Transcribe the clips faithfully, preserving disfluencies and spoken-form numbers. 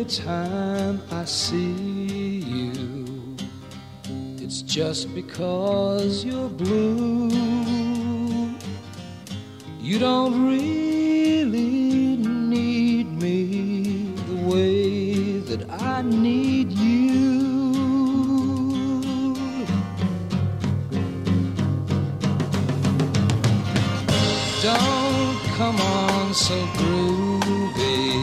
every time I see you, it's just because you're blue. You don't really need me the way that I need you. Don't come on so groovy,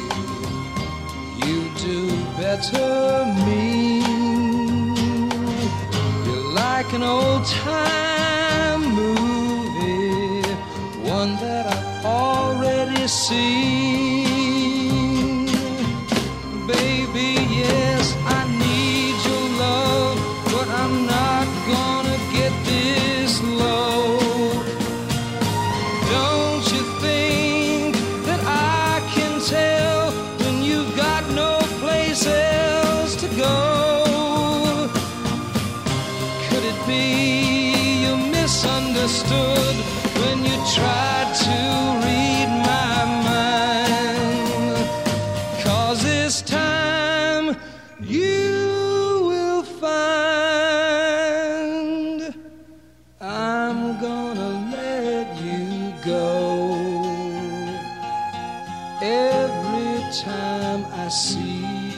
you do better me. You're like an old time movie, one that I've already seen. Baby, yes, I need your love, but I'm not gonna get this low. Don't you think that I can tell when you've got no place else to go? Could it be you misunderstood when you tried to read my mind? 'Cause this time you will find I'm gonna let you go. Every time I see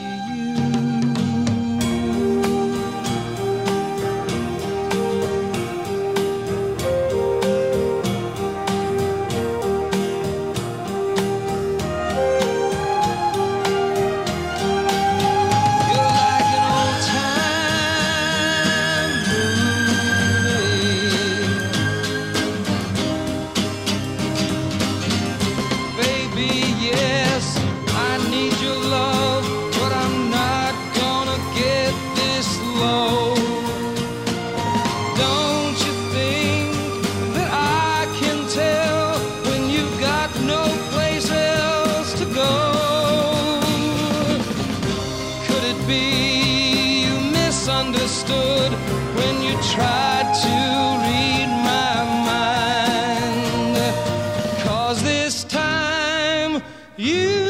understood when you tried to read my mind. 'Cause this time you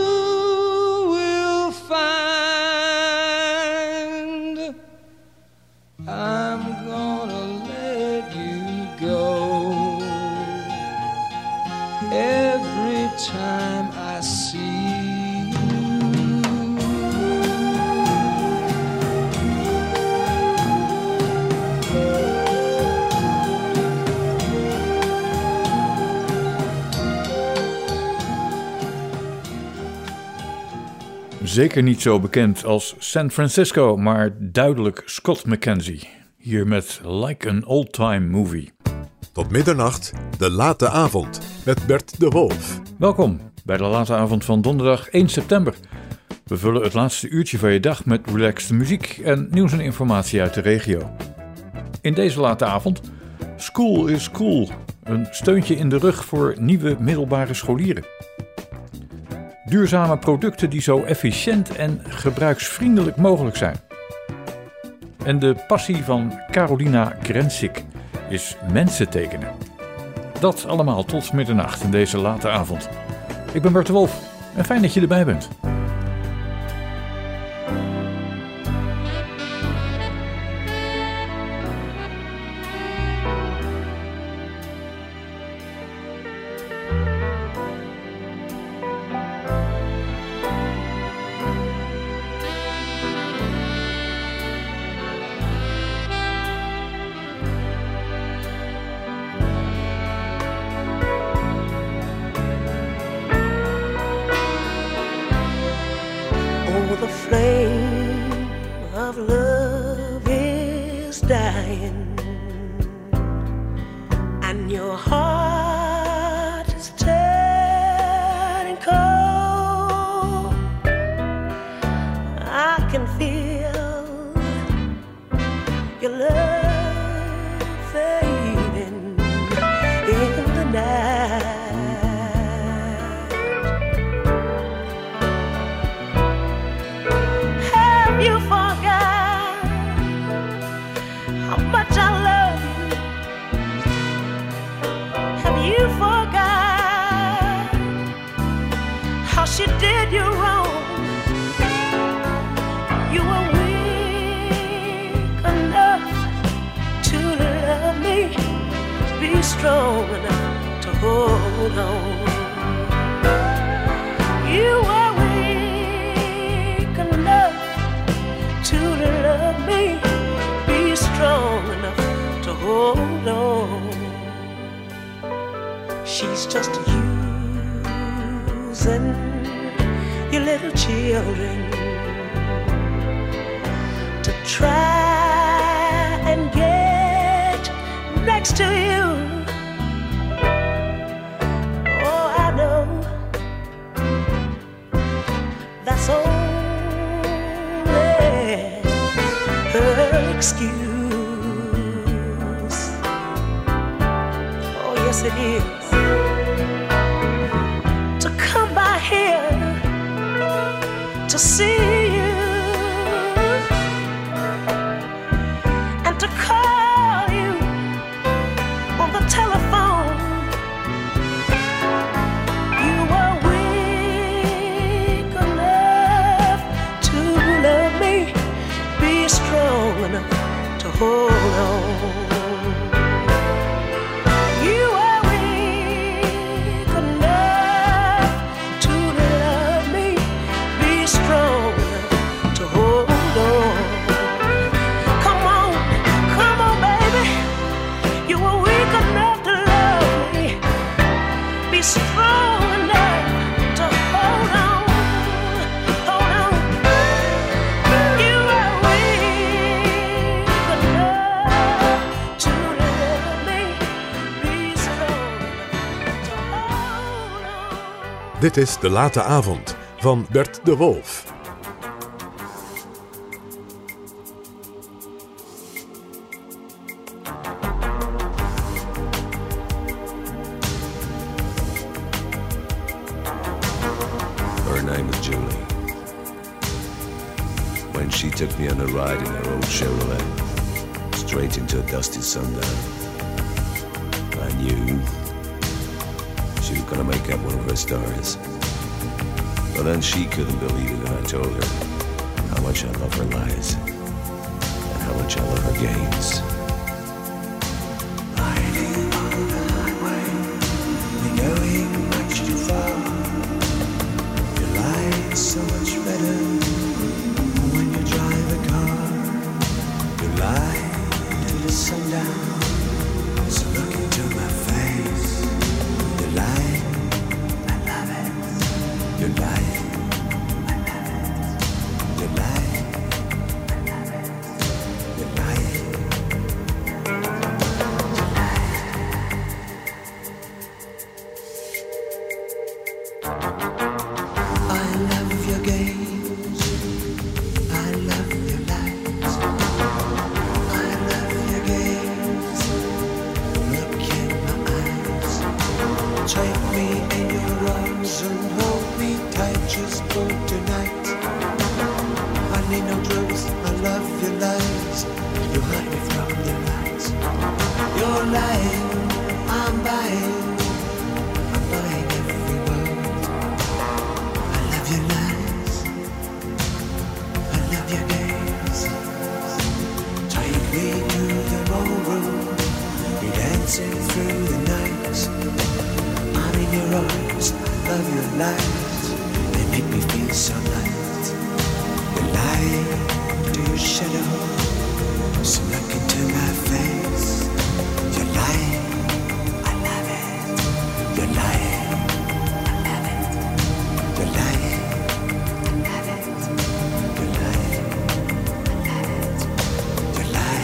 will find I'm gonna let you go. Every time I see Zeker niet zo bekend als San Francisco, maar duidelijk Scott McKenzie. Hier met Like an Old Time Movie. Tot middernacht, de late avond met Bert de Wolf. Welkom bij de late avond van donderdag één september. We vullen het laatste uurtje van je dag met relaxed muziek en nieuws en informatie uit de regio. In deze late avond, School is Cool. Een steuntje in de rug voor nieuwe middelbare scholieren. Duurzame producten die zo efficiënt en gebruiksvriendelijk mogelijk zijn. En de passie van Carolina Grensik is mensen tekenen. Dat allemaal tot middernacht in deze late avond. Ik ben Bert de Wolf en fijn dat je erbij bent. She did you wrong. You were weak enough to love me. Be strong enough to hold on. You were weak enough to love me. Be strong enough to hold on. She's just using your little children to try and get next to you. Oh, I know that's only her excuse. Oh, yes, it is. To come by here to see you and to call you on the telephone. You were weak enough to love me. Be strong enough to hold on. You are weak enough to love me. Be strong enough to hold on. Come on, come on, baby. You are weak enough to love me. Be strong enough to hold on. Hold on. You are weak enough to love me. Be strong enough to hold on. Dit is De Late Avond van Bert de Wolf. Her name was Julie. When she took me on a ride in her old Chevrolet, straight into a dusty sundown, I knew she was gonna make up one of her stars. But then she couldn't believe it when I told her how much I love her lies and how much I love her games. Riding on the highway, we're going much too far. Your life's so much better when you drive a car. You lie to the sundown, so look into my face. You lie, I love it. You lie, I love it. You lie, I love it. You lie. I love your games. I love your lies. I love your games. Look in my eyes. Take me in your arms and hold me tight just for tonight. I need no drugs. I love your lies. You hide me from the lights. You're lying. I'm buying. I'm buying every word. I love your lies. I love your games. Take me to the ballroom. You're dancing through the night. I'm in your arms. I love your lies. They make me feel so light. You lie to your shadow. So look into my face. You lie. I love it. You lie. I love it. You lie. I love it. You lie. I love it. You lie.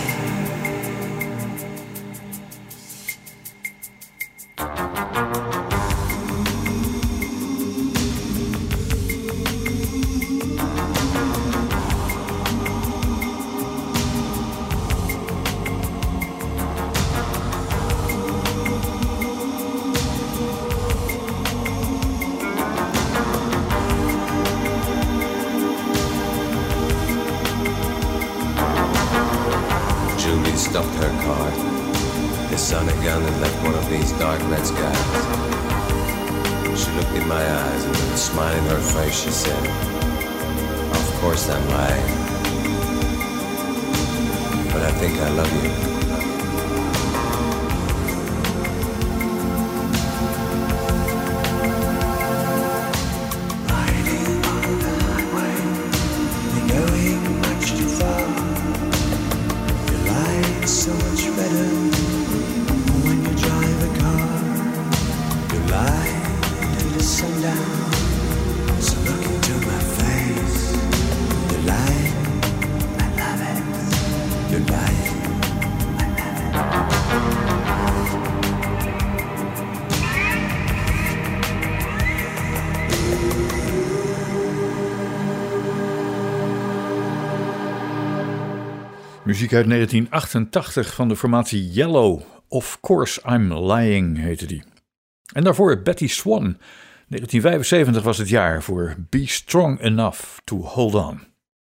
Julie stopped her car, the sun again, and left one of these dark red skies. She looked in my eyes, and with a smile in her face she said, "Of course I'm lying. think I love you. Riding on the highway, you're going much too far. Your life's so much better when you drive a car. You lie to the sundown, so look into my face. You lie, I love it. You lie, I love it. Muziek uit negentien achtentachtig van de formatie Yellow. Of Course I'm Lying heette die. En daarvoor Betty Swan. negentien vijfenzeventig was het jaar voor Be Strong Enough to Hold On.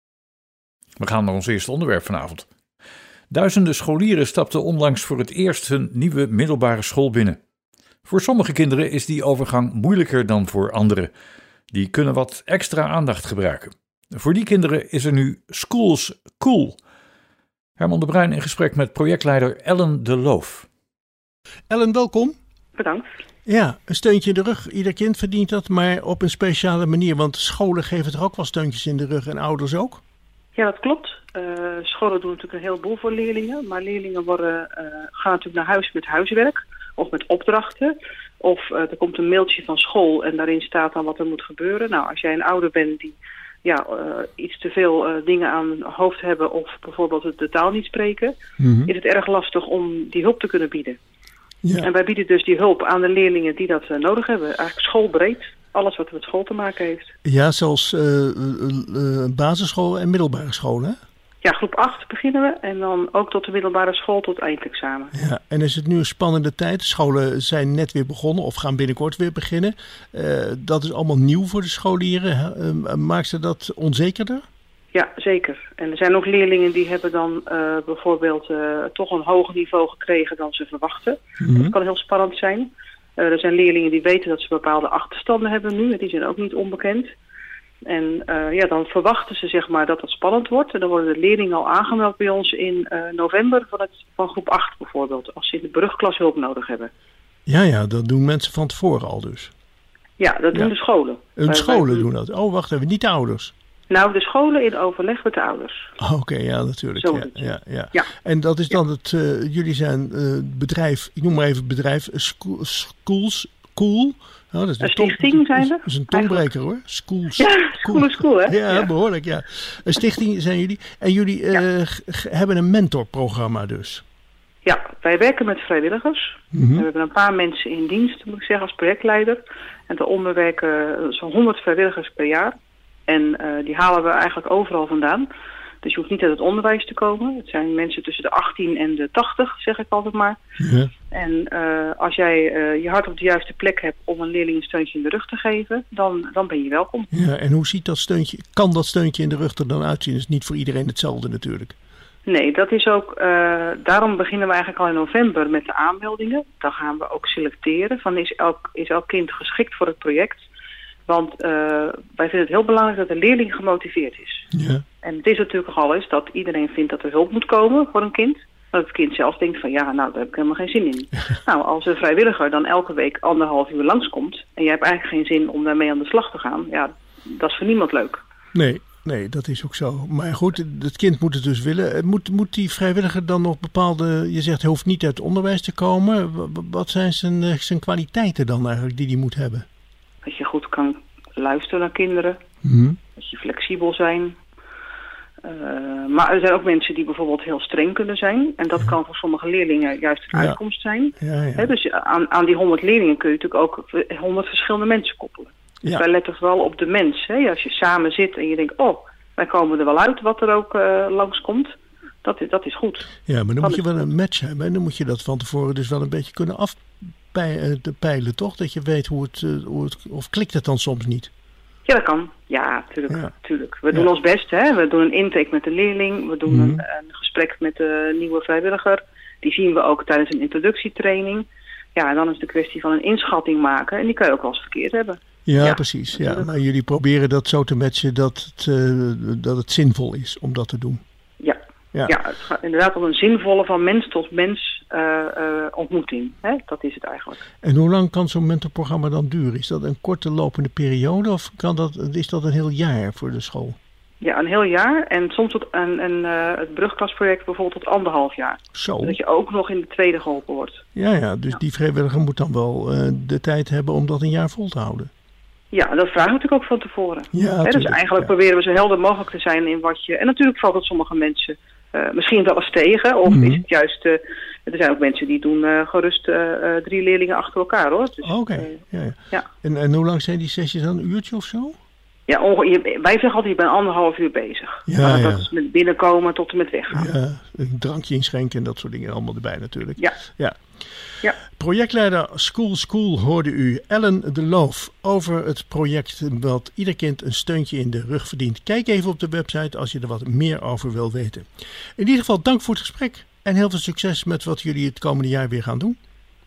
We gaan naar ons eerste onderwerp vanavond. Duizenden scholieren stapten onlangs voor het eerst hun nieuwe middelbare school binnen. Voor sommige kinderen is die overgang moeilijker dan voor anderen. Die kunnen wat extra aandacht gebruiken. Voor die kinderen is er nu Schools Cool. Herman de Bruin in gesprek met projectleider Ellen de Loof. Ellen, welkom. Bedankt. Ja, een steuntje in de rug. Ieder kind verdient dat, maar op een speciale manier. Want scholen geven toch ook wel steuntjes in de rug en ouders ook? Ja, dat klopt. Uh, scholen doen natuurlijk een heleboel voor leerlingen. Maar leerlingen worden, uh, gaan natuurlijk naar huis met huiswerk of met opdrachten. Of uh, er komt een mailtje van school en daarin staat dan wat er moet gebeuren. Nou, als jij een ouder bent die ja, uh, iets te veel uh, dingen aan het hoofd hebben of bijvoorbeeld de taal niet spreken, mm-hmm. is het erg lastig om die hulp te kunnen bieden. Ja. En wij bieden dus die hulp aan de leerlingen die dat uh, nodig hebben. Eigenlijk schoolbreed. Alles wat met school te maken heeft. Ja, zelfs uh, uh, basisschool en middelbare scholen, hè? Ja, groep acht beginnen we. En dan ook tot de middelbare school tot eindexamen. Ja, en is het nu een spannende tijd? Scholen zijn net weer begonnen of gaan binnenkort weer beginnen. Uh, dat is allemaal nieuw voor de scholieren. Uh, maakt ze dat onzekerder? Ja, zeker. En er zijn ook leerlingen die hebben dan uh, bijvoorbeeld uh, toch een hoger niveau gekregen dan ze verwachten. Mm-hmm. Dat kan heel spannend zijn. Uh, er zijn leerlingen die weten dat ze bepaalde achterstanden hebben nu. Die zijn ook niet onbekend. En uh, ja, dan verwachten ze zeg maar dat het spannend wordt. En dan worden de leerlingen al aangemeld bij ons in uh, november van, het, van groep acht bijvoorbeeld. Als ze in de brugklas hulp nodig hebben. Ja, ja, dat doen mensen van tevoren al dus. Ja, dat doen ja. de scholen. De wij, scholen wij, doen dat. Oh, wacht even, niet de ouders. Nou, de scholen in overleg met de ouders. Oké, okay, ja, natuurlijk. Ja, ja, ja. Ja. En dat is dan ja. het, uh, jullie zijn uh, bedrijf, ik noem maar even het bedrijf, School, Schools Cool. Oh, dat is een stichting tong, zijn we. Dat is een tongbreker hoor. Schools Ja, School is cool hè? Ja, ja, behoorlijk ja. Een stichting zijn jullie. En jullie uh, ja. g- hebben een mentorprogramma dus. Ja, wij werken met vrijwilligers. Mm-hmm. We hebben een paar mensen in dienst, moet ik zeggen, als projectleider. En daaronder werken zo'n honderd vrijwilligers per jaar. En uh, die halen we eigenlijk overal vandaan. Dus je hoeft niet uit het onderwijs te komen. Het zijn mensen tussen de achttien en de tachtig, zeg ik altijd maar. Ja. En uh, als jij uh, je hart op de juiste plek hebt om een leerling een steuntje in de rug te geven, dan, dan ben je welkom. Ja, en hoe ziet dat steuntje, kan dat steuntje in de rug er dan uitzien? Dat is niet voor iedereen hetzelfde natuurlijk. Nee, dat is ook, uh, daarom beginnen we eigenlijk al in november met de aanmeldingen. Dan gaan we ook selecteren van is elk, is elk kind geschikt voor het project. Want uh, wij vinden het heel belangrijk dat de leerling gemotiveerd is. Ja. En het is natuurlijk al eens dat iedereen vindt dat er hulp moet komen voor een kind. Maar dat het kind zelf denkt van ja, nou daar heb ik helemaal geen zin in. Nou, als een vrijwilliger dan elke week anderhalf uur langskomt en jij hebt eigenlijk geen zin om daarmee aan de slag te gaan. Ja, dat is voor niemand leuk. Nee, nee, dat is ook zo. Maar goed, het kind moet het dus willen. Moet, moet die vrijwilliger dan nog bepaalde, je zegt hij hoeft niet uit het onderwijs te komen. Wat zijn zijn, zijn kwaliteiten dan eigenlijk die hij moet hebben? Dat je goed kan luisteren naar kinderen. Mm-hmm. Dat je flexibel zijn. Uh, maar er zijn ook mensen die bijvoorbeeld heel streng kunnen zijn. En dat ja. kan voor sommige leerlingen juist een ja. uitkomst zijn. Ja, ja. He, dus aan, aan die honderd leerlingen kun je natuurlijk ook honderd verschillende mensen koppelen. Dus ja. wij letten vooral op de mens. He. Als je samen zit en je denkt, oh, wij komen er wel uit wat er ook uh, langskomt. Dat is, dat is goed. Ja, maar dan dat moet je wel een match hebben. En dan moet je dat van tevoren dus wel een beetje kunnen afpeilen, toch? Dat je weet hoe het, hoe het... Of klikt het dan soms niet? Ja, dat kan. Ja, tuurlijk. Ja. tuurlijk. We doen ja. ons best. Hè? We doen een intake met de leerling. We doen mm-hmm. een, een gesprek met de nieuwe vrijwilliger. Die zien we ook tijdens een introductietraining. Ja, en dan is het de kwestie van een inschatting maken. En die kan je ook wel eens verkeerd hebben. Ja, ja precies. Ja. Maar jullie proberen dat zo te matchen dat het, uh, dat het zinvol is om dat te doen. Ja, Ja. Ja, het gaat inderdaad om een zinvolle van mens tot mens uh, uh, ontmoeting. Hè? Dat is het eigenlijk. En hoe lang kan zo'n mentorprogramma dan duren? Is dat een korte lopende periode of kan dat, is dat een heel jaar voor de school? Ja, een heel jaar. En soms tot een, een, uh, het brugklasproject bijvoorbeeld tot anderhalf jaar. Zo. Zodat je ook nog in de tweede geholpen wordt. Ja, ja, dus ja. Die vrijwilliger moet dan wel uh, de tijd hebben om dat een jaar vol te houden. Ja, dat vragen we natuurlijk ook van tevoren. Ja, He, dus eigenlijk ja. proberen we zo helder mogelijk te zijn in wat je... En natuurlijk valt het sommige mensen uh, misschien wel eens tegen. Of mm-hmm. is het juist... Uh, er zijn ook mensen die doen uh, gerust uh, uh, drie leerlingen achter elkaar, hoor. Dus, Oké, okay. uh, ja, ja. ja. En, en hoe lang zijn die sessies dan? Een uurtje of zo? Ja, onge- je, wij zeggen altijd, je bent anderhalf uur bezig. Ja, maar ja. dat is met binnenkomen tot en met weggaan. Ja, een drankje inschenken en dat soort dingen allemaal erbij natuurlijk. Ja. ja. Ja. Projectleider School School hoorde u Ellen de Loof over het project wat ieder kind een steuntje in de rug verdient. Kijk even op de website als je er wat meer over wil weten. In ieder geval dank voor het gesprek en heel veel succes met wat jullie het komende jaar weer gaan doen.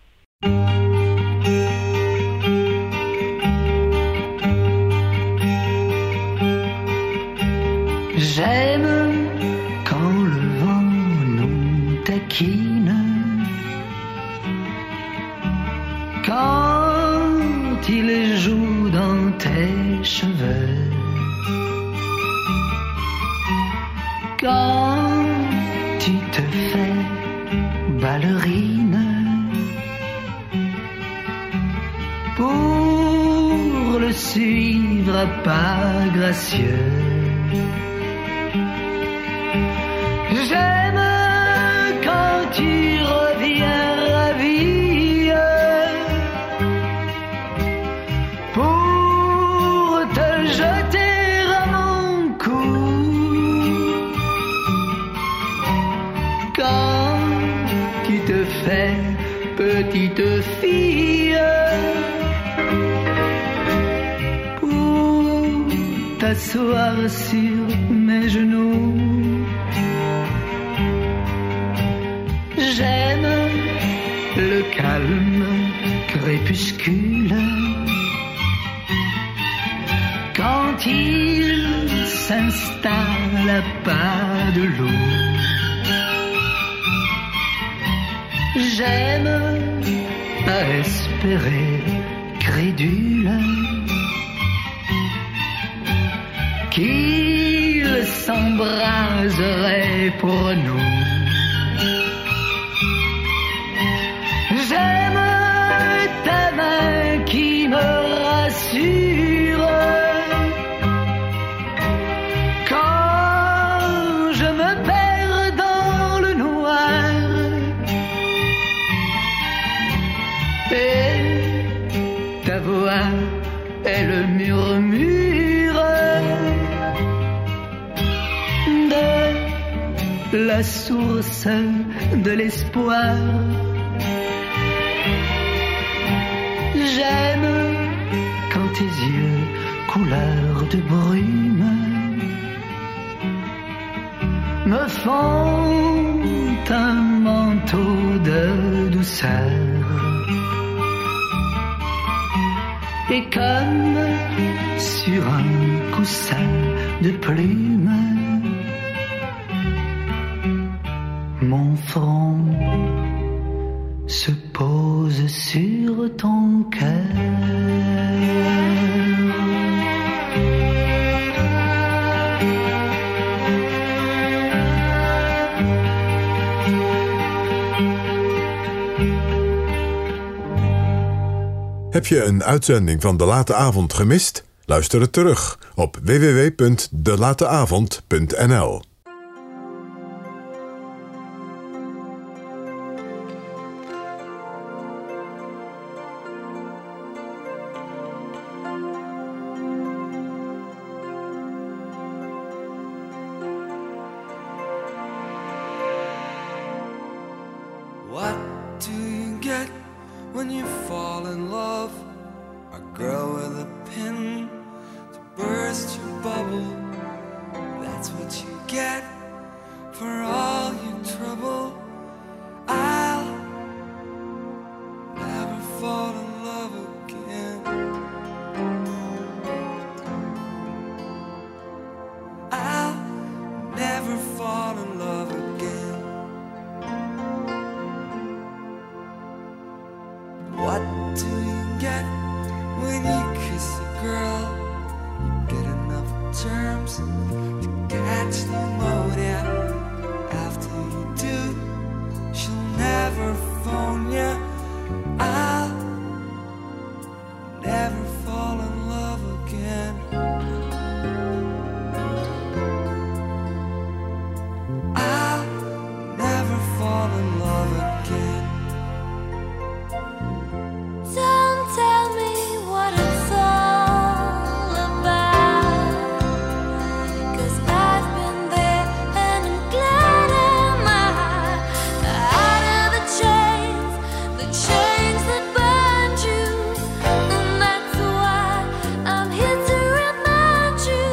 J'aime quand le vent nous taquine, quand il joue dans tes cheveux, quand tu te fais ballerine pour le suivre à pas gracieux. J'aime quand tu reviens ravi pour te jeter à mon cou. Quand tu te fais petite fille pour t'asseoir sur mes genoux. J'aime le calme crépuscule quand il s'installe à pas de loup. J'aime à espérer crédule qu'il s'embraserait pour nous. J'aime ta main qui me rassure quand je me perds dans le noir. Et ta voix est le murmure de la source de l'espoir. J'aime quand tes yeux, couleur de brume, me font un manteau de douceur. Et comme sur un coussin de plumes, mon front se pose sur ton cœur. Heb je een uitzending van De Late Avond gemist? Luister het terug op w w w punt de late avond punt n l. What do you get when you fall in love? A girl with a pin to burst your bubble. That's what you get for all your trouble. I'll never fall in love again. I'll never fall in love again. do you get when you kiss a girl? You get enough germs to catch pneumonia. After you do, she'll never phone you. I'll never fall in love again. I'll never fall in love again. Don't tell me what it's all about, 'cause I've been there and I'm glad I'm out, out of the chains, the chains that bind you, and that's why I'm here to remind you.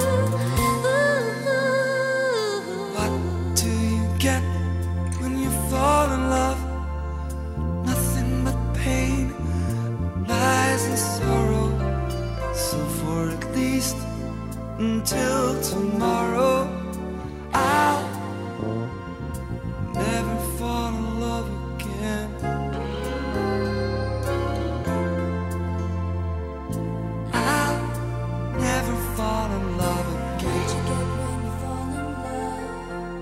Ooh. What do you get when you fall in love? Nothing but pain, lies and sorrow. So for at least until tomorrow, I'll never fall in love again. I'll never fall in love What you again. get when you fall in love?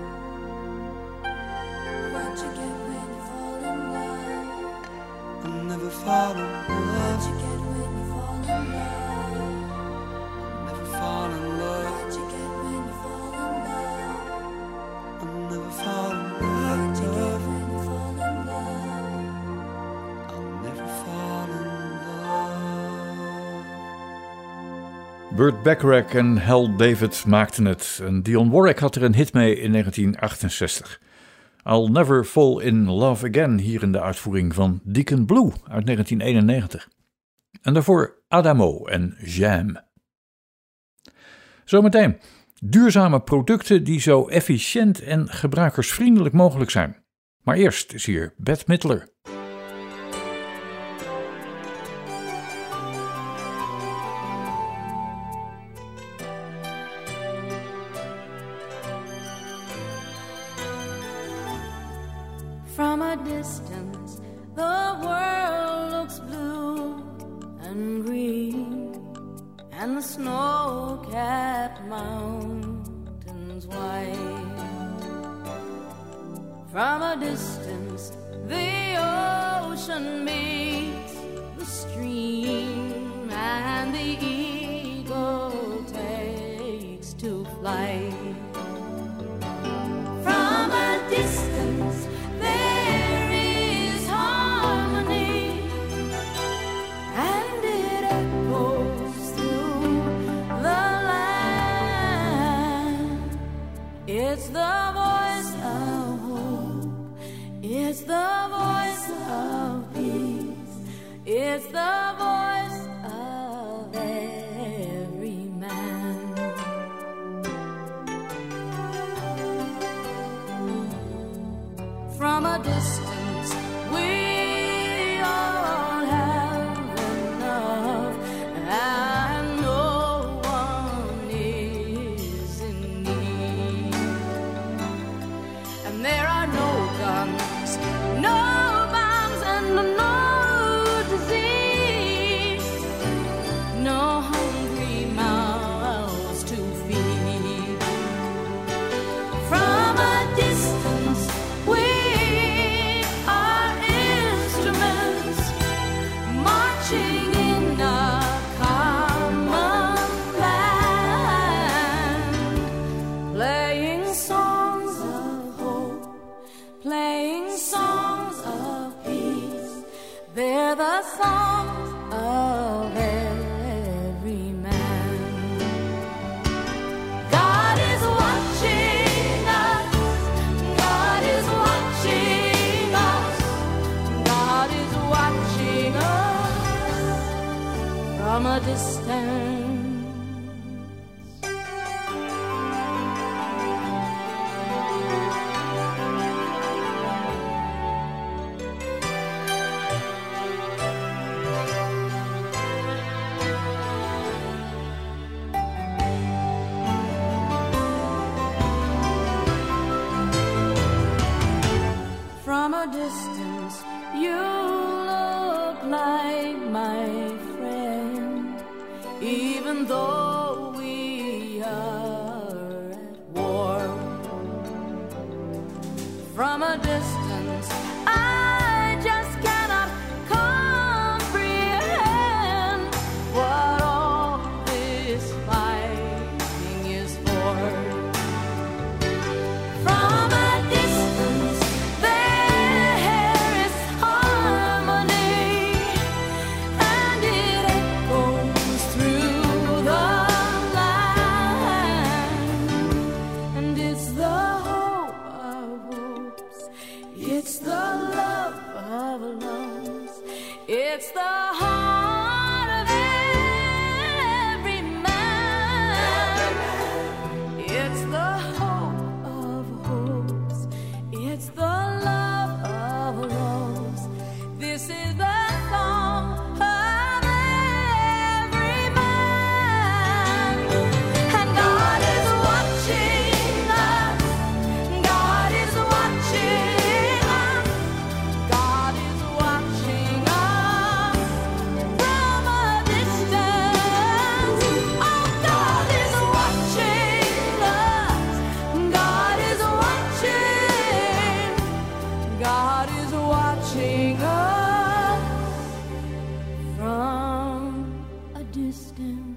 What you get when you fall in love? I'll never fall in What love. you get when you fall in love? Never fall in love. What you get when you fall in love? I'll never fall in What you get love. when you fall in love? I'll never fall in love. Burt Bacharach en Hal David maakten het. En Dionne Warwick had er een hit mee in negentien achtenzestig. I'll Never Fall in Love Again, hier in de uitvoering van Deacon Blue uit negentien eenennegentig. En daarvoor Adamo en Jam. Zometeen duurzame producten die zo efficiënt en gebruikersvriendelijk mogelijk zijn. Maar eerst is hier Bette Midler. From a distance, the world looks blue and green, and the snow-capped mountains white. From a distance, the ocean meets the stream, and the eagle takes to flight. From a distance, there is harmony, and it echoes through the land. It's the voice of hope, it's the voice of peace, it's the voice of every man. From a distance, we all have enough, and no one is in need. And there are no guns, no bombs, and no disease, no hungry mouths to feed. From a distance, we are instruments marching in a common land, playing songs of hope, playing songs of peace. They're the songs of every man. God is watching us, God is watching us, God is watching us from a distance. From a distance, you look like my from a distance. I just cannot comprehend what all this fighting is for. From a distance, there is harmony, and it echoes through the land. And it's the hope of hopes, it's the love of loves, it's the heart of every man. It's the hope of hopes, it's the love of loves. This is the song of every man. And God is watching us. God is watching us. God is watching us from a distance. Oh, God is watching us. God is watching. God is watching us from a distance.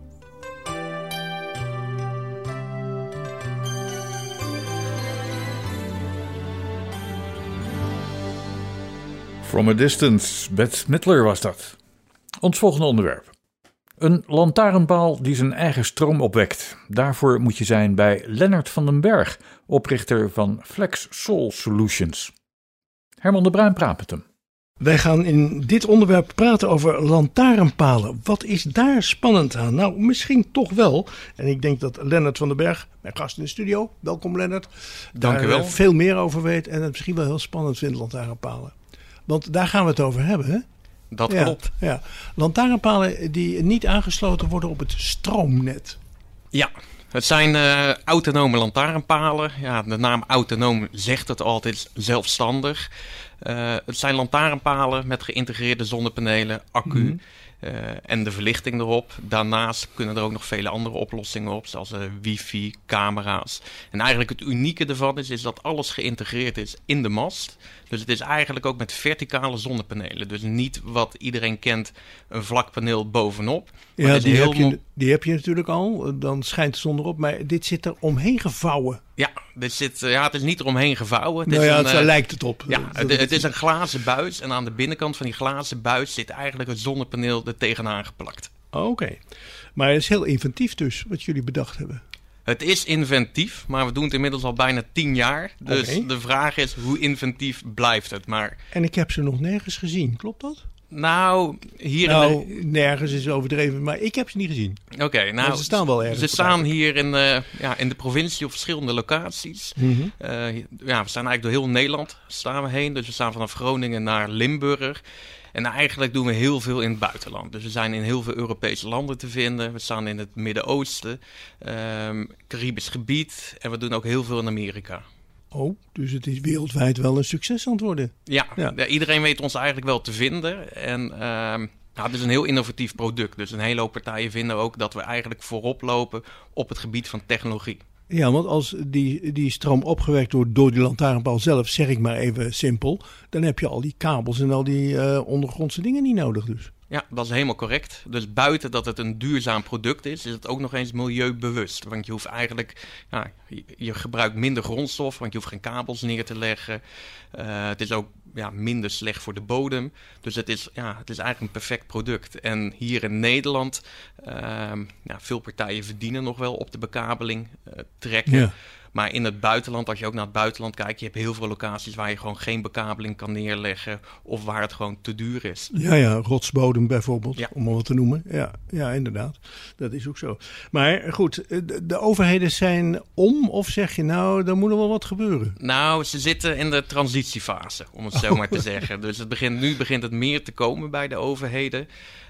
From a Distance, Bette Midler was dat. Ons volgende onderwerp. Een lantaarnpaal die zijn eigen stroom opwekt. Daarvoor moet je zijn bij Lennart van den Berg, oprichter van Flex Soul Solutions. Herman de Bruin praat met hem. Wij gaan in dit onderwerp praten over lantaarnpalen. Wat is daar spannend aan? Nou, misschien toch wel. En ik denk dat Lennart van den Berg, mijn gast in de studio, welkom Lennart, Dank daar u wel. eh, veel meer over weet en het misschien wel heel spannend vindt, lantaarnpalen. Want daar gaan we het over hebben, hè? Dat Ja, klopt. Ja. Lantaarnpalen die niet aangesloten worden op het stroomnet. Ja, het zijn eh, autonome lantaarnpalen. Ja, de naam autonoom zegt het al, het is zelfstandig. Eh, het zijn lantaarnpalen met geïntegreerde zonnepanelen, accu Mhm. eh, en de verlichting erop. Daarnaast kunnen er ook nog vele andere oplossingen op, zoals eh, wifi, camera's. En eigenlijk het unieke ervan is, is dat alles geïntegreerd is in de mast. Dus het is eigenlijk ook met verticale zonnepanelen. Dus niet wat iedereen kent, een vlak paneel bovenop. Maar Ja, het is die heel heb, je, mo- die heb je natuurlijk al. Dan schijnt de zon erop. Maar dit zit er omheen gevouwen. Ja, dit zit, eh, ja, het is niet eromheen gevouwen. Het Nou is ja, een, het, eh, lijkt het op. Ja, Dat- het, dat- het is een glazen buis. En aan de binnenkant van die glazen buis zit eigenlijk het zonnepaneel er tegenaan geplakt. Oh, Oké. Maar het is heel inventief dus, wat jullie bedacht hebben. Het is inventief, maar we doen het inmiddels al bijna tien jaar. Dus Oké. de vraag is, hoe inventief blijft het? Maar En ik heb ze nog nergens gezien, klopt dat? nou, hier nou, in nergens is overdreven, maar ik heb ze niet gezien. de... Oké, nou, Maar ze staan wel ergens, Ze staan begrijp hier in, de, ja, in de provincie op verschillende locaties. Mhm. Eh, ja, we staan eigenlijk door heel Nederland staan we heen. Dus we staan vanaf Groningen naar Limburg. En eigenlijk doen we heel veel in het buitenland. Dus we zijn in heel veel Europese landen te vinden. We staan in het Midden-Oosten, ehm, Caribisch gebied. En we doen ook heel veel in Amerika. Oh, dus het is wereldwijd wel een succes aan het worden. Ja, Ja. ja, iedereen weet ons eigenlijk wel te vinden. En ehm, nou, het is een heel innovatief product. Dus een hele hoop partijen vinden ook dat we eigenlijk voorop lopen op het gebied van technologie. Ja, want als die, die stroom opgewekt wordt door die lantaarnpaal zelf, zeg ik maar even simpel, dan heb je al die kabels en al die eh, ondergrondse dingen niet nodig dus. Ja, dat is helemaal correct. Dus buiten dat het een duurzaam product is, is het ook nog eens milieubewust. Want je hoeft eigenlijk, ja, je, je gebruikt minder grondstof, want je hoeft geen kabels neer te leggen. Uh, het is ook ja, minder slecht voor de bodem. Dus het is, ja, het is eigenlijk een perfect product. En hier in Nederland, uh, ja, veel partijen verdienen nog wel op de bekabeling uh, trekken. Ja. Maar in het buitenland, als je ook naar het buitenland kijkt, je hebt heel veel locaties waar je gewoon geen bekabeling kan neerleggen of waar het gewoon te duur is. Ja, ja, rotsbodem bijvoorbeeld, Ja. om maar wat te noemen. Ja, ja, inderdaad. Dat is ook zo. Maar goed, de, de overheden zijn om, of zeg je nou, er moet er wel wat gebeuren? Nou, ze zitten in de transitiefase, om het zo maar te zeggen. Dus het begint, nu begint het meer te komen bij de overheden.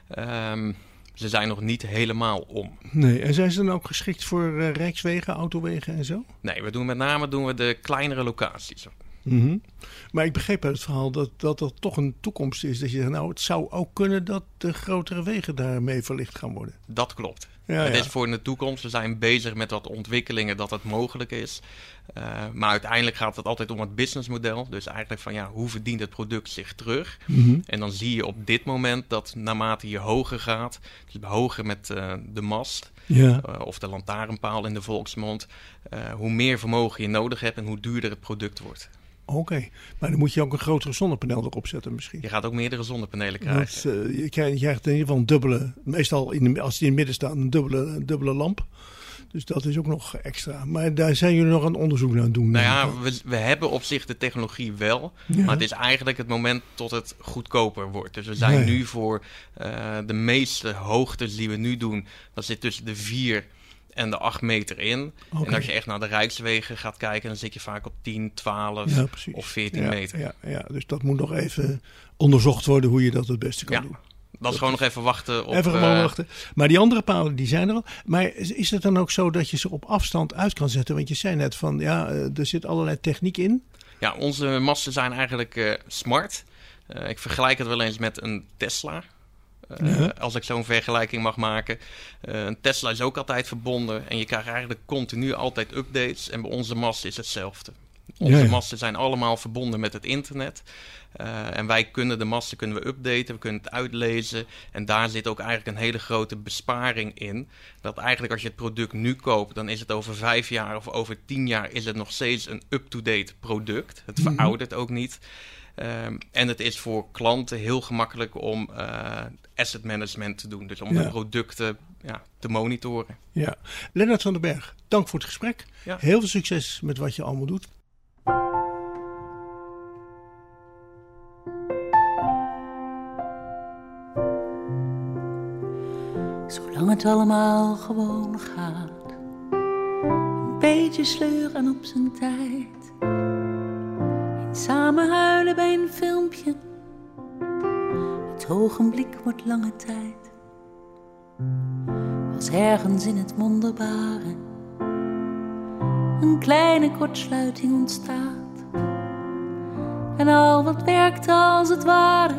Um, ze zijn nog niet helemaal om. Nee, en zijn ze dan ook geschikt voor uh, rijkswegen, autowegen en zo? Nee, we doen met name doen we de kleinere locaties. Mm-hmm. Maar ik begreep uit het verhaal dat, dat er toch een toekomst is. Dat je zegt, nou, het zou ook kunnen dat de grotere wegen daarmee verlicht gaan worden. Dat klopt. Ja, het ja. is voor in de toekomst. We zijn bezig met wat ontwikkelingen dat het mogelijk is. Uh, maar uiteindelijk gaat het altijd om het businessmodel. Dus eigenlijk van ja, hoe verdient het product zich terug? Mm-hmm. En dan zie je op dit moment dat naarmate je hoger gaat, dus hoger met uh, de mast Ja. uh, of de lantaarnpaal in de volksmond, uh, hoe meer vermogen je nodig hebt en hoe duurder het product wordt. Oké, okay. Maar dan moet je ook een grotere zonnepaneel erop zetten misschien. Je gaat ook meerdere zonnepanelen krijgen. Want, uh, je, krijgt, je krijgt in ieder geval een dubbele, meestal in de, als die in het midden staat, een dubbele, een dubbele lamp. Dus dat is ook nog extra. Maar daar zijn jullie nog een onderzoek naar aan het doen. Nou ja, we, we hebben op zich de technologie wel. Ja. Maar het is eigenlijk het moment tot het goedkoper wordt. Dus we zijn nee. nu voor uh, de meeste hoogtes die we nu doen, dat zit tussen de vier en de acht meter in. Okay. En als je echt naar de rijkswegen gaat kijken, dan zit je vaak op tien, twaalf ja, of veertien ja, meter. Ja, ja, dus dat moet nog even onderzocht worden hoe je dat het beste kan ja. doen. Dat is gewoon nog even wachten op... Even gewoon uh, wachten. Maar die andere palen, die zijn er al. Maar is, is het dan ook zo dat je ze op afstand uit kan zetten? Want je zei net van, ja, uh, er zit allerlei techniek in. Ja, onze masten zijn eigenlijk uh, smart. Uh, ik vergelijk het wel eens met een Tesla. Uh, ja. Als ik zo'n vergelijking mag maken. Uh, een Tesla is ook altijd verbonden. En je krijgt eigenlijk continu altijd updates. En bij onze masten is hetzelfde. Onze ja, ja. masten zijn allemaal verbonden met het internet. Uh, en wij kunnen de masten kunnen we updaten, we kunnen het uitlezen. En daar zit ook eigenlijk een hele grote besparing in. Dat eigenlijk als je het product nu koopt, dan is het over vijf jaar of over tien jaar is het nog steeds een up-to-date product. Het mm-hmm. veroudert ook niet. Um, en het is voor klanten heel gemakkelijk om uh, asset management te doen. Dus om ja. de producten ja, te monitoren. Ja. Lennart van den Berg, dank voor het gesprek. Ja. Heel veel succes met wat je allemaal doet. Zolang het allemaal gewoon gaat, een beetje sleur en op zijn tijd. En samen huilen bij een filmpje, het ogenblik wordt lange tijd. Als ergens in het wonderbare een kleine kortsluiting ontstaat. En al wat werkte als het ware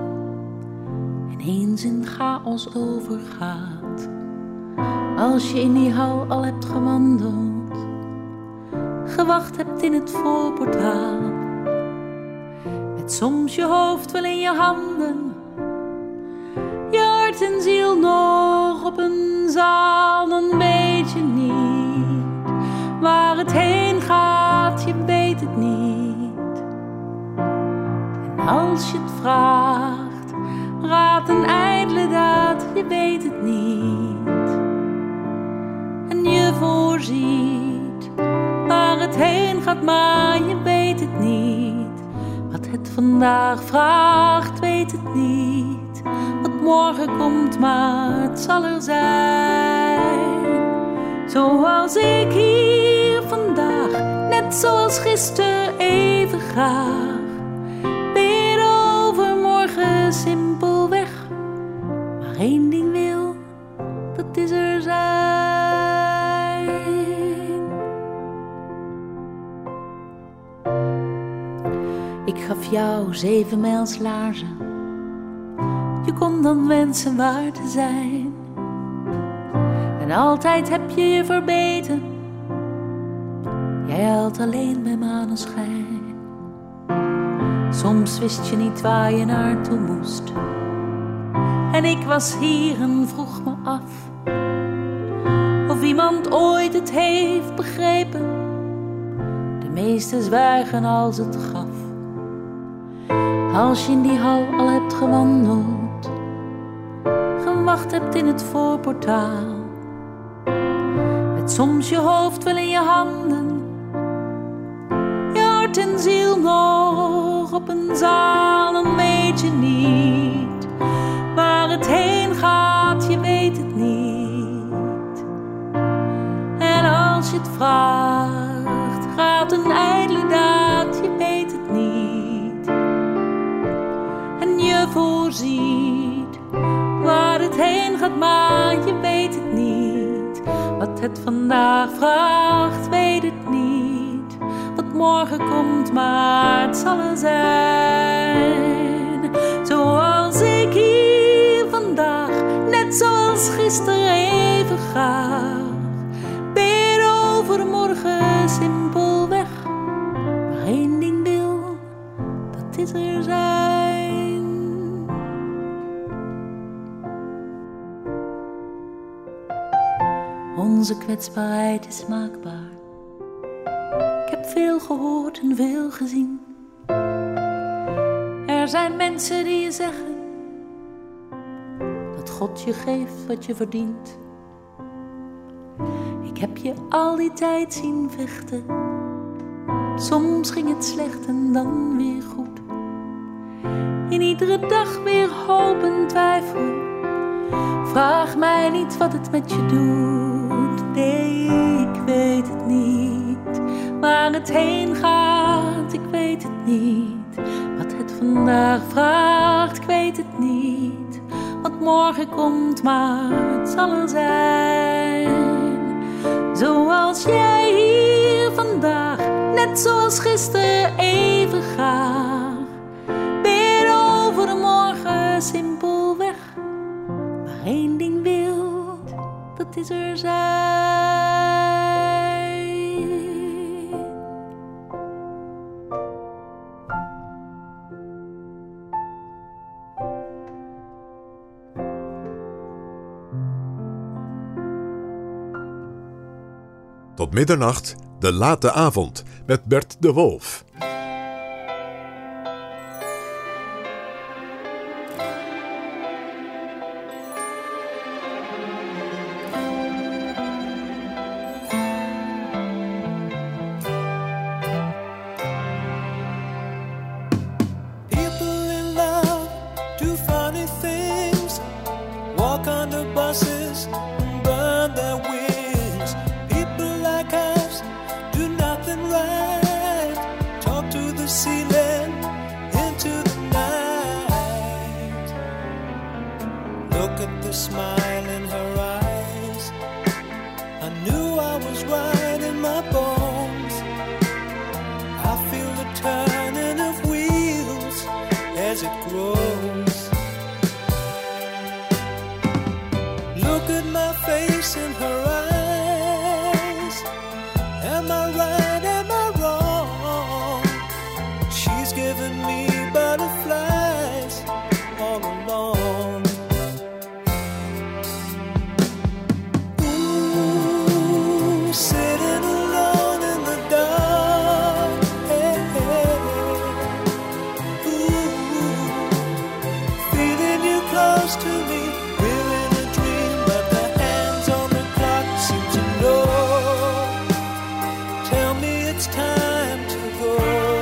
ineens in chaos overgaat. Als je in die hal al hebt gewandeld, gewacht hebt in het voorportaal, met soms je hoofd wel in je handen, je hart en ziel nog op een zaal, dan weet je niet waar het heen gaat, je weet het niet. En als je het vraagt, raad een ijdele daad, je weet het niet. En je voorziet waar het heen gaat, maar je weet het niet. Wat het vandaag vraagt, weet het niet. Wat morgen komt, maar het zal er zijn. Zoals ik hier vandaag, net zoals gisteren even graag. Bid overmorgen simpelweg, maar één ding wil, dat is er zijn. Ik gaf jou zeven mijls laarzen, je kon dan wensen waar te zijn. En altijd heb je je verbeten, jij huilt alleen bij maneschijn. Soms wist je niet waar je naartoe moest, en ik was hier en vroeg me af of iemand ooit het heeft begrepen. De meesten zwijgen als het gaf. Als je in die hal al hebt gewandeld, gewacht hebt in het voorportaal, met soms je hoofd wel in je handen, je hart en ziel nog op een zaal, dan weet je niet waar het heen gaat, je weet het niet. En als je het vraagt, gaat een ijdele daad, je weet het niet. En je voorziet waar het heen gaat, maar je weet het niet. Wat het vandaag vraagt, weet het niet. Wat morgen komt, maar het zal er zijn. Zoals ik hier vandaag, net zoals gisteren even graag. Weer overmorgen simpelweg. Maar één ding wil, dat is er zijn. Onze kwetsbaarheid is maakbaar. Ik heb veel gehoord en veel gezien. Er zijn mensen die je zeggen dat God je geeft wat je verdient. Ik heb je al die tijd zien vechten. Soms ging het slecht en dan weer goed. In iedere dag weer hoop en twijfel. Vraag mij niet wat het met je doet. Nee, ik weet het niet. Waar het heen gaat, ik weet het niet. Wat het vandaag vraagt, ik weet het niet. Wat morgen komt, maar het zal er zijn. Zoals jij hier vandaag, net zoals gisteren even graag. Weer overmorgen simpelweg. Maar één ding wil, dat is er zijn. Tot middernacht, de late avond, met Bert de Wolf. People in love do funny things, walk under buses and burn their wings. People like us do nothing right, talk to the ceiling, into the night. Look at the smile in her eyes, I knew I was right in my bones. I feel the turning of wheels as it grows. Look at my face in her eyes. Am I right, am I wrong? She's given me butterflies all along. Ooh, sitting alone in the dark. Hey, hey. Ooh, feeling you close to me. We're in a dream, but the hands on the clock seem to know. Tell me it's time to go.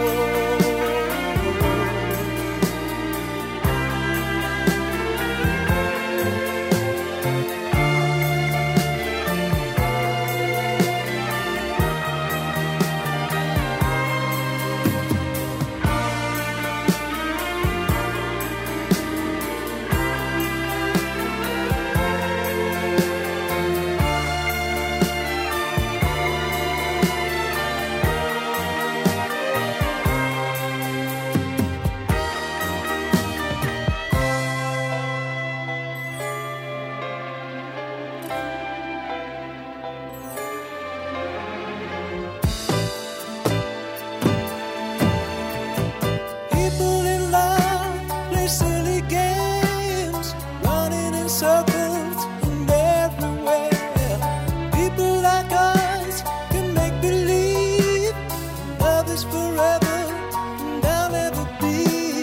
People in love play silly games, running in circles and everywhere. People like us can make believe love is forever and I'll never be.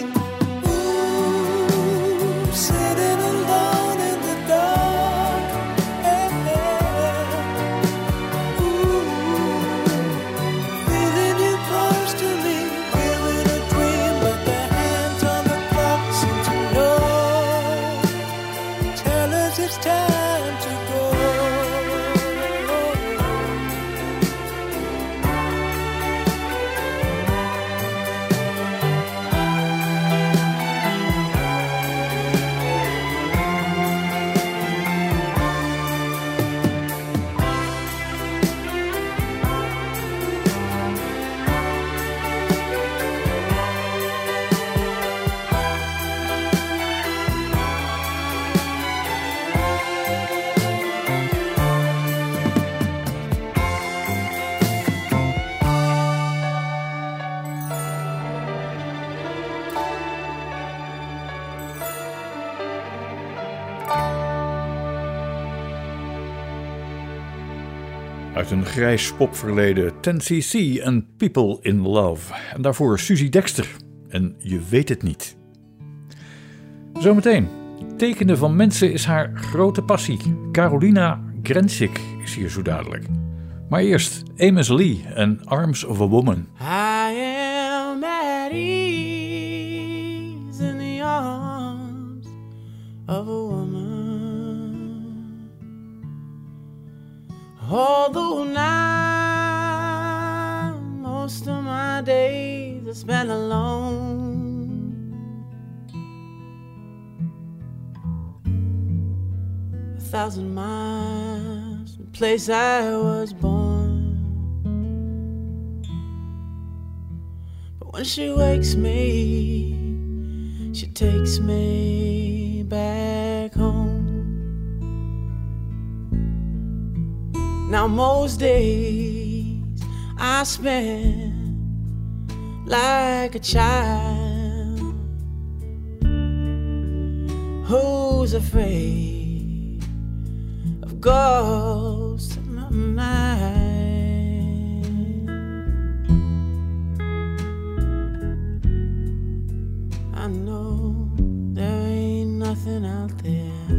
Ooh, sitting alone in the dark. Hey, hey. Ooh, feeling you close to me. We're in a dream, but the hands on the clock seem to know. Tell us it's time to go. Uit een grijs popverleden ten cc en People in Love. En daarvoor Suzy Dexter en Je weet het niet. Zometeen. Tekenen van mensen is haar grote passie. Carolina Grensik is hier zo dadelijk. Maar eerst Amos Lee en Arms of a Woman. I am at ease in the arms of a woman. Although now most of my days are spent alone. A thousand miles from the place I was born. But when she wakes me, she takes me back home. Now most days I spend like a child who's afraid of ghosts in the night. I know there ain't nothing out there.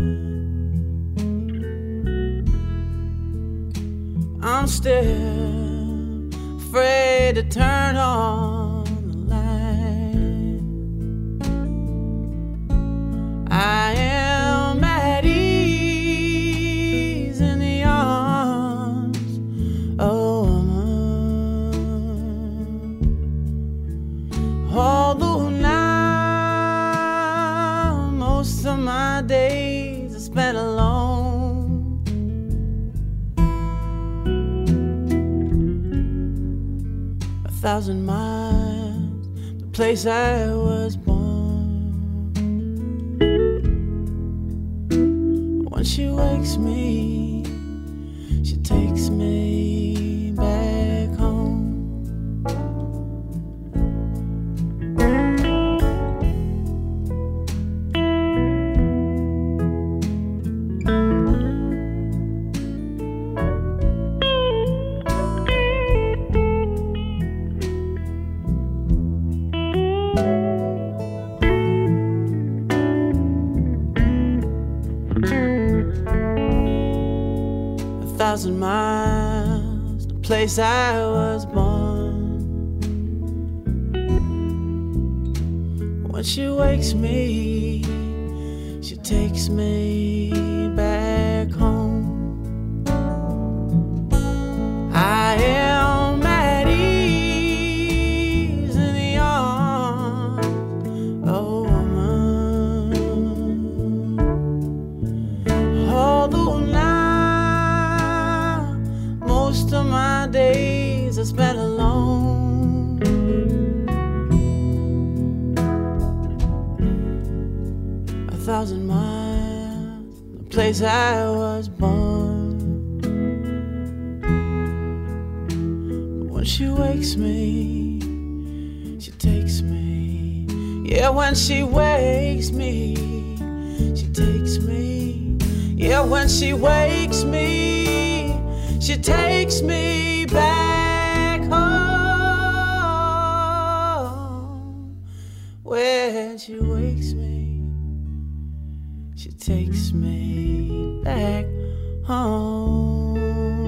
I'm still afraid to turn on the light. I am at ease in the arms of a woman. Although now most of my days are spent alone. Thousand miles, the place I was born. When she wakes me, she takes me back home. Thousand miles, the place I was born. When she wakes me, she takes me back home. I am at ease in the arms of a woman. Although now most of my days are spent alone. A thousand miles, the place I was born. But when she wakes me, she takes me. Yeah, when she wakes me, she takes me. Yeah, when she wakes me, she takes me back home. When she wakes me, she takes me back home.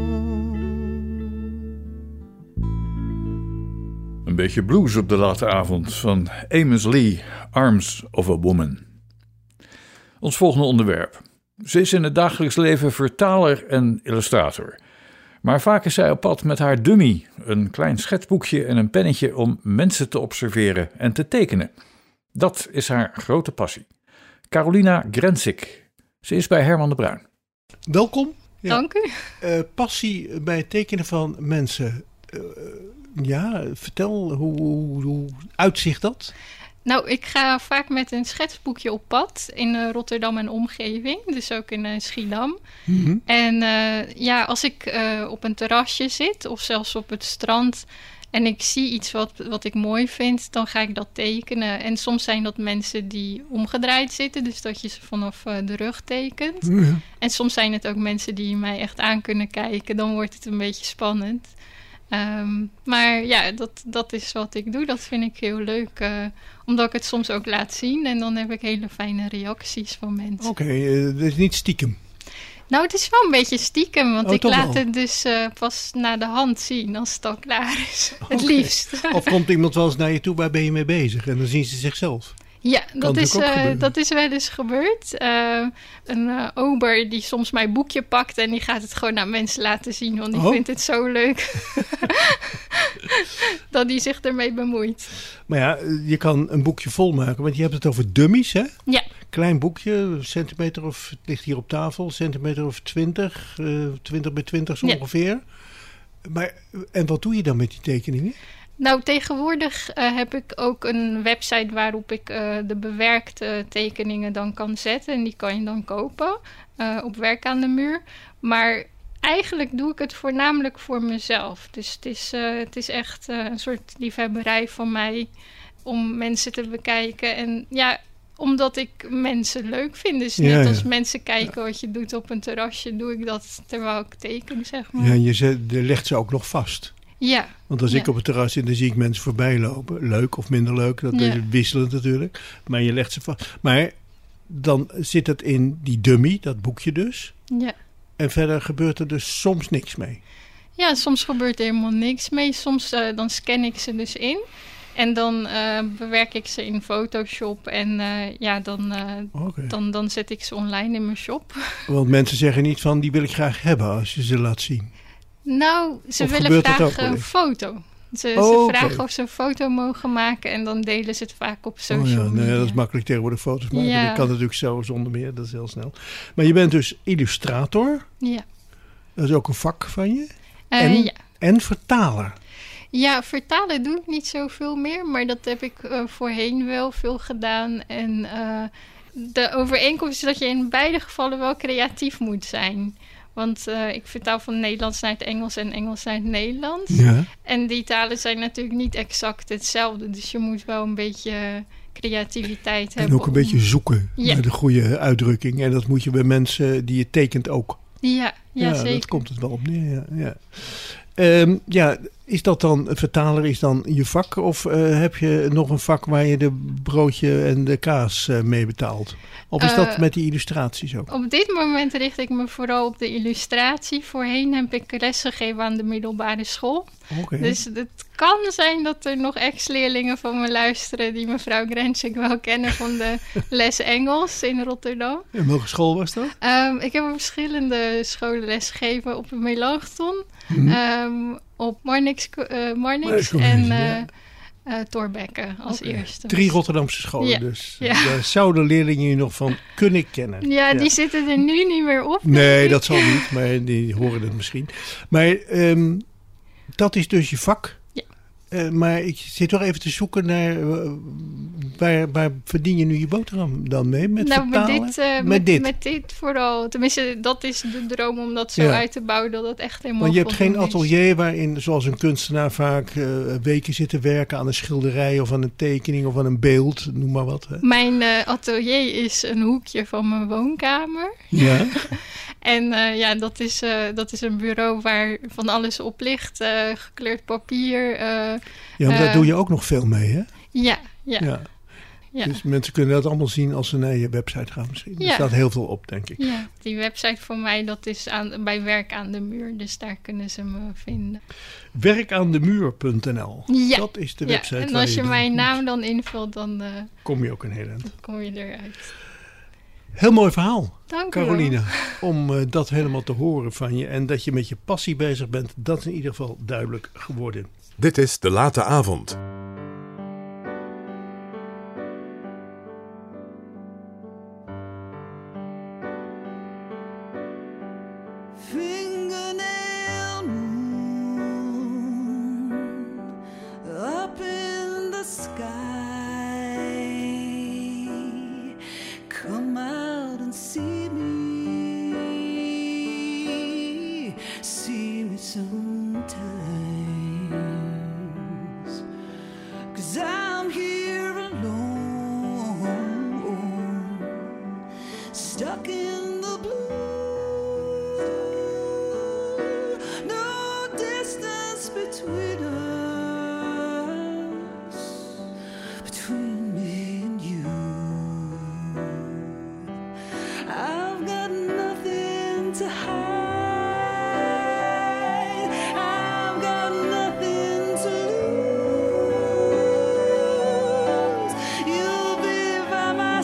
Een beetje blues op de late avond van Amos Lee, Arms of a Woman. Ons volgende onderwerp. Ze is in het dagelijks leven vertaler en illustrator. Maar vaak is zij op pad met haar dummy, een klein schetsboekje en een pennetje om mensen te observeren en te tekenen. Dat is haar grote passie. Carolina Grensik. Ze is bij Herman de Bruin. Welkom. Ja. Dank u. Uh, passie bij het tekenen van mensen. Uh, ja, vertel, hoe, hoe, hoe uitzicht dat? Nou, ik ga vaak met een schetsboekje op pad in uh, Rotterdam en omgeving. Dus ook in uh, Schiedam. Mm-hmm. En uh, ja, als ik uh, op een terrasje zit of zelfs op het strand en ik zie iets wat, wat ik mooi vind, dan ga ik dat tekenen. En soms zijn dat mensen die omgedraaid zitten, dus dat je ze vanaf uh, de rug tekent. Ja. En soms zijn het ook mensen die mij echt aan kunnen kijken. Dan wordt het een beetje spannend. Um, maar ja, dat, dat is wat ik doe. Dat vind ik heel leuk. Uh, omdat ik het soms ook laat zien. En dan heb ik hele fijne reacties van mensen. Oké, okay, uh, dat is niet stiekem. Nou, het is wel een beetje stiekem. Want oh, ik laat wel. het dus uh, pas naar de hand zien als het al klaar is. Okay. Het liefst. Of komt iemand wel eens naar je toe, waar ben je mee bezig? En dan zien ze zichzelf. Ja, dat is, uh, dat is wel eens gebeurd. Uh, een uh, ober die soms mijn boekje pakt en die gaat het gewoon naar mensen laten zien. Want die oh. vindt het zo leuk dat die zich ermee bemoeit. Maar ja, je kan een boekje volmaken, want je hebt het over dummies, hè? Ja. Klein boekje, een centimeter of, het ligt hier op tafel, centimeter of twintig, uh, twintig bij twintig zo ja. ongeveer. Maar, en wat doe je dan met die tekeningen? Nou, tegenwoordig uh, heb ik ook een website waarop ik uh, de bewerkte tekeningen dan kan zetten. En die kan je dan kopen uh, op Werk aan de Muur. Maar eigenlijk doe ik het voornamelijk voor mezelf. Dus het is, uh, het is echt uh, een soort liefhebberij van mij om mensen te bekijken. En ja, omdat ik mensen leuk vind. Dus net ja, ja. als mensen kijken wat je doet op een terrasje, doe ik dat terwijl ik teken, zeg maar. Ja, en je, zet, je legt ze ook nog vast. Ja. Want als ja. ik op het terras zit, dan zie ik mensen voorbij lopen. Leuk of minder leuk, dat ja. is wisselend natuurlijk. Maar je legt ze vast. Maar dan zit het in die dummy, dat boekje dus. Ja. En verder gebeurt er dus soms niks mee. Ja, soms gebeurt er helemaal niks mee. Soms uh, dan scan ik ze dus in. En dan uh, bewerk ik ze in Photoshop. En uh, ja, dan, uh, okay. dan, dan zet ik ze online in mijn shop. Want mensen zeggen niet van, die wil ik graag hebben als je ze laat zien. Nou, ze of willen graag een foto. Ze, oh, ze vragen okay. of ze een foto mogen maken en dan delen ze het vaak op social oh ja, media. Nee, dat is makkelijk tegenwoordig foto's maken. Ja. Dat kan natuurlijk zo zonder meer, dat is heel snel. Maar je bent dus illustrator. Ja. Dat is ook een vak van je. Uh, en, ja. en vertaler. Ja, vertalen doe ik niet zoveel meer, maar dat heb ik uh, voorheen wel veel gedaan. En uh, de overeenkomst is dat je in beide gevallen wel creatief moet zijn. Want uh, ik vertaal van Nederlands naar het Engels en Engels naar het Nederlands. Ja. En die talen zijn natuurlijk niet exact hetzelfde. Dus je moet wel een beetje creativiteit hebben. En ook een om... beetje zoeken ja. naar de goede uitdrukking. En dat moet je bij mensen die je tekent ook. Ja, ja, ja zeker. Dat komt het wel op neer. Ja, ja. Um, ja, is dat dan, vertaler is dan je vak? Of uh, heb je nog een vak waar je de broodje en de kaas uh, mee betaalt? Of is uh, dat met die illustraties ook? Op dit moment richt ik me vooral op de illustratie. Voorheen heb ik les gegeven aan de middelbare school. Okay. Dus het kan zijn dat er nog ex-leerlingen van me luisteren die mevrouw Grensik wel kennen van de les Engels in Rotterdam. En welke school was dat? Um, ik heb op verschillende scholen les gegeven. Op een Melanchthon, mm-hmm. um, op Marnix, uh, Marnix en uh, ja. uh, Thorbecke als okay. eerste. Drie Rotterdamse scholen ja. dus. Ja. Daar zouden leerlingen je nog van kunnen kennen. Ja, die ja. zitten er nu niet meer op. Nee, dat zal niet, maar die horen het misschien. Maar um, dat is dus je vak. Ja. Uh, maar ik zit toch even te zoeken naar uh, waar, waar verdien je nu je boterham dan mee? Met nou, vertalen? Met dit, uh, met, met, dit. met dit vooral. Tenminste, dat is de droom om dat zo ja. uit te bouwen dat het echt helemaal Want je hebt geen is. atelier waarin, zoals een kunstenaar vaak uh, weken zit te werken aan een schilderij of aan een tekening of aan een beeld, noem maar wat. Hè? Mijn uh, atelier is een hoekje van mijn woonkamer. Ja. En uh, ja, dat is, uh, dat is een bureau waar van alles op ligt. Uh, gekleurd papier. Uh, ja, maar uh, daar doe je ook nog veel mee, hè? Ja, ja. ja. ja. Dus mensen kunnen dat allemaal zien als ze naar je website gaan misschien. Er ja. staat heel veel op, denk ik. Ja, die website voor mij, dat is aan, bij Werk aan de Muur. Dus daar kunnen ze me vinden. werkaandemuur punt n l. Ja. Dat is de website. Ja. En als je, je mijn naam dan invult, dan... Uh, kom je ook een heel eind. Dan kom je eruit. Heel mooi verhaal, Dank Caroline, om uh, dat helemaal te horen van je. En dat je met je passie bezig bent, dat is in ieder geval duidelijk geworden. Dit is De Late Avond. Fingernail moon up in the sky. Come out and see me, see me sometime. 'cause I'm here alone, stuck in the blue. No distance between us, between me and you. I've got nothing to hide. I've got nothing to lose. You'll be by my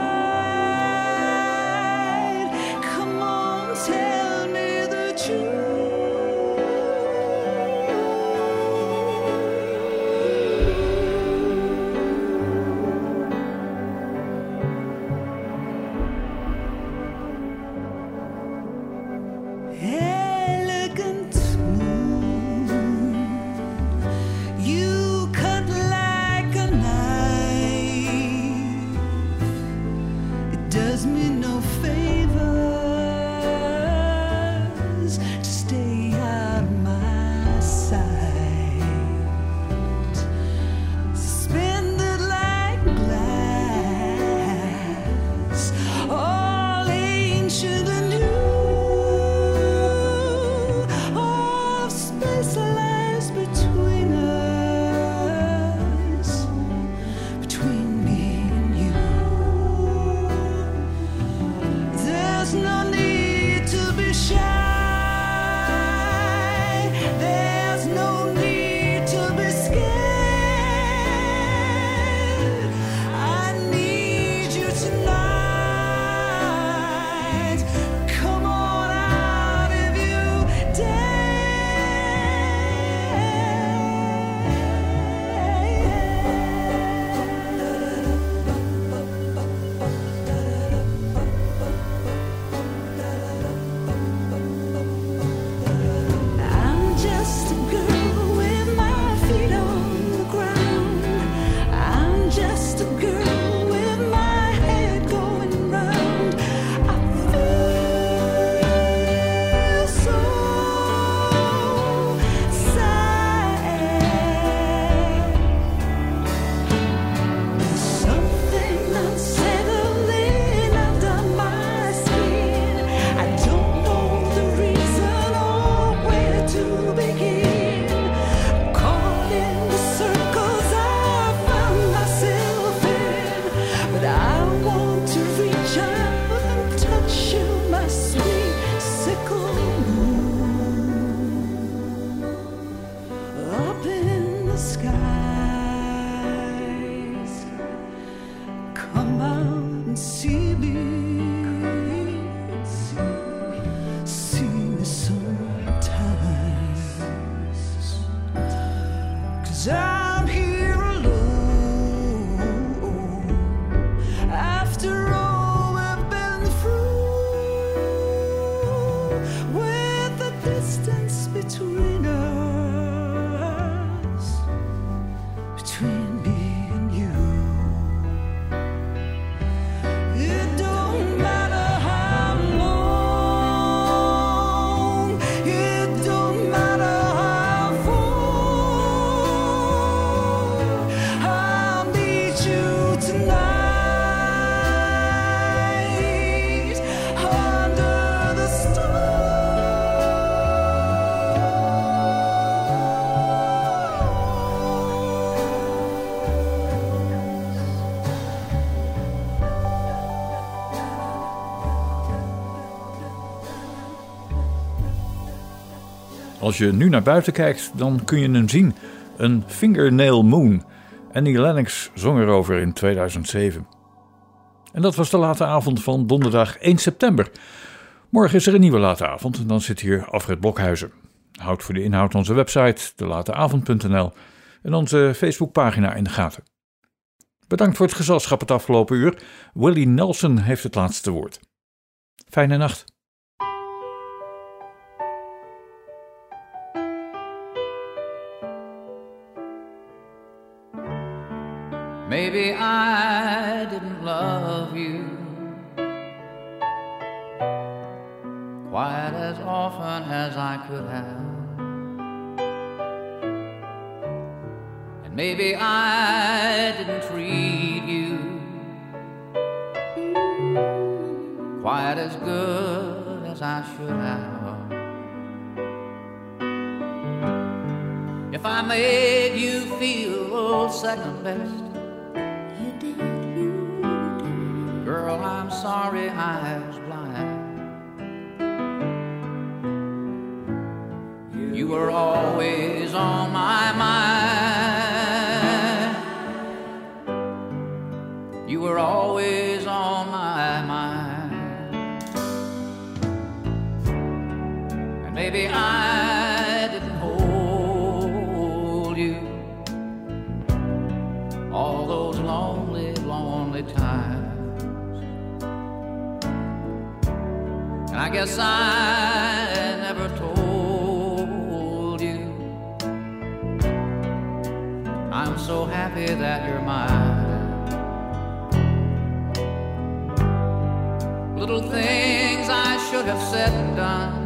side. Come on, tell me the truth. Elegant moon, you cut like a knife. It does me no favors to stay out of my sight. Suspended like glass, all ancient and new. All of space lies between us, between me and you. There's no need to be shy. There's no need to be scared. I need you tonight. Come on out if you I'm just a girl with my feet on the ground. I'm just a girl with my head going round. I feel so sad. Something unsettling under my skin. I don't know the reason or where to begin. Caught in the circles I found myself in, but I want to reach out and touch you, my sweet sickle moon. Up in the skies, come out and see me, see me sometimes, 'cause I'm here alone. After all we've been through, with the distance between us, between me and you. It don't matter how long, it don't matter how far. I'll meet you tonight under the Als je nu naar buiten kijkt, dan kun je hem zien. Een Fingernail Moon. Annie Lennox zong erover in tweeduizend zeven. En dat was de late avond van donderdag één september. Morgen is er een nieuwe late avond en dan zit hier Alfred Blokhuizen. Houd voor de inhoud onze website, de late avond punt n l en onze Facebookpagina in de gaten. Bedankt voor het gezelschap het afgelopen uur. Willie Nelson heeft het laatste woord. Fijne nacht. Maybe I didn't love you quite as often as I could have. And maybe I didn't treat you quite as good as I should have. If I made you feel second best, You did, you did. girl, I'm sorry I was blind. You were always on my mind. You were always on my mind. And maybe I didn't hold you all those lonely, lonely times. And I guess I never told you I'm so happy that you're mine. Little things I should have said and done,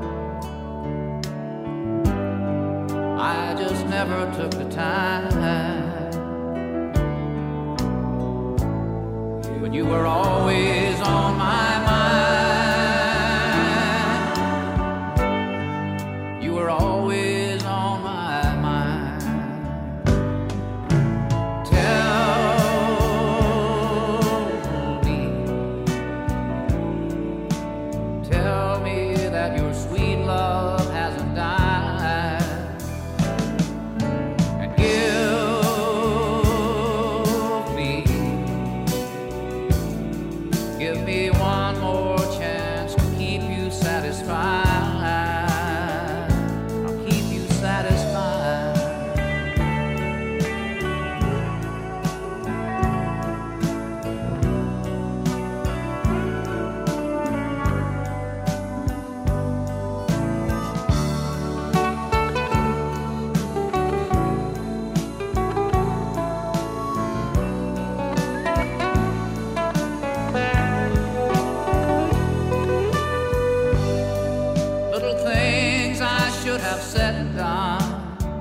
I just never took the time. But you were always on my mind. You were always on my mind. Tell me, tell me that your sweet love hasn't died. And give me, give me one more chance to keep you satisfied. I'll keep you satisfied. Little things I should have said and done,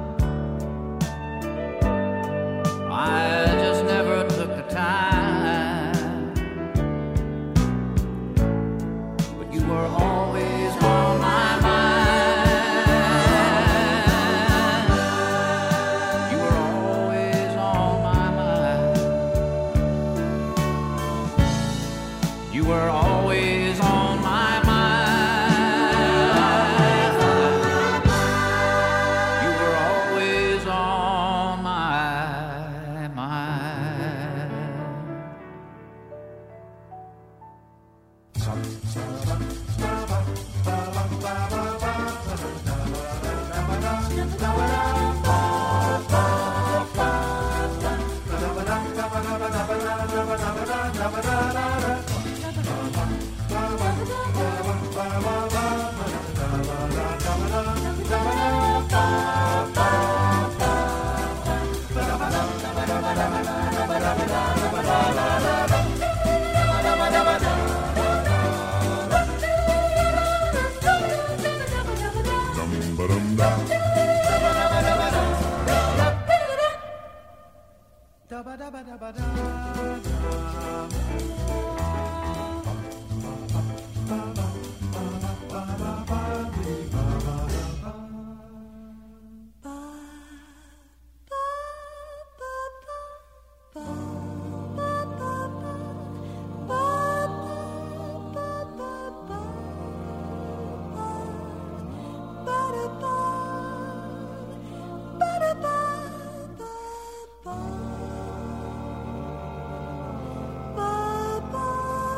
I just never took the time. But you were always on my mind. You were always on my mind. You were always on my mind. You were always on my mind. Ba-ba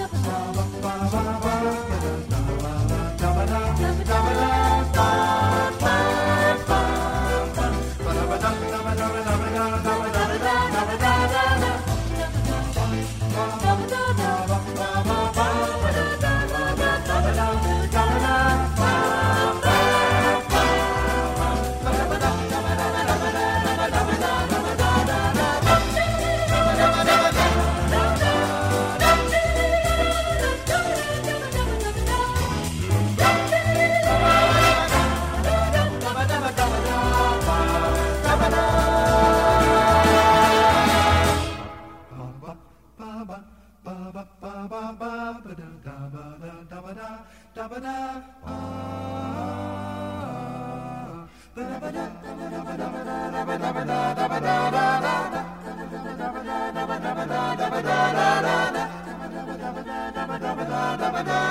Da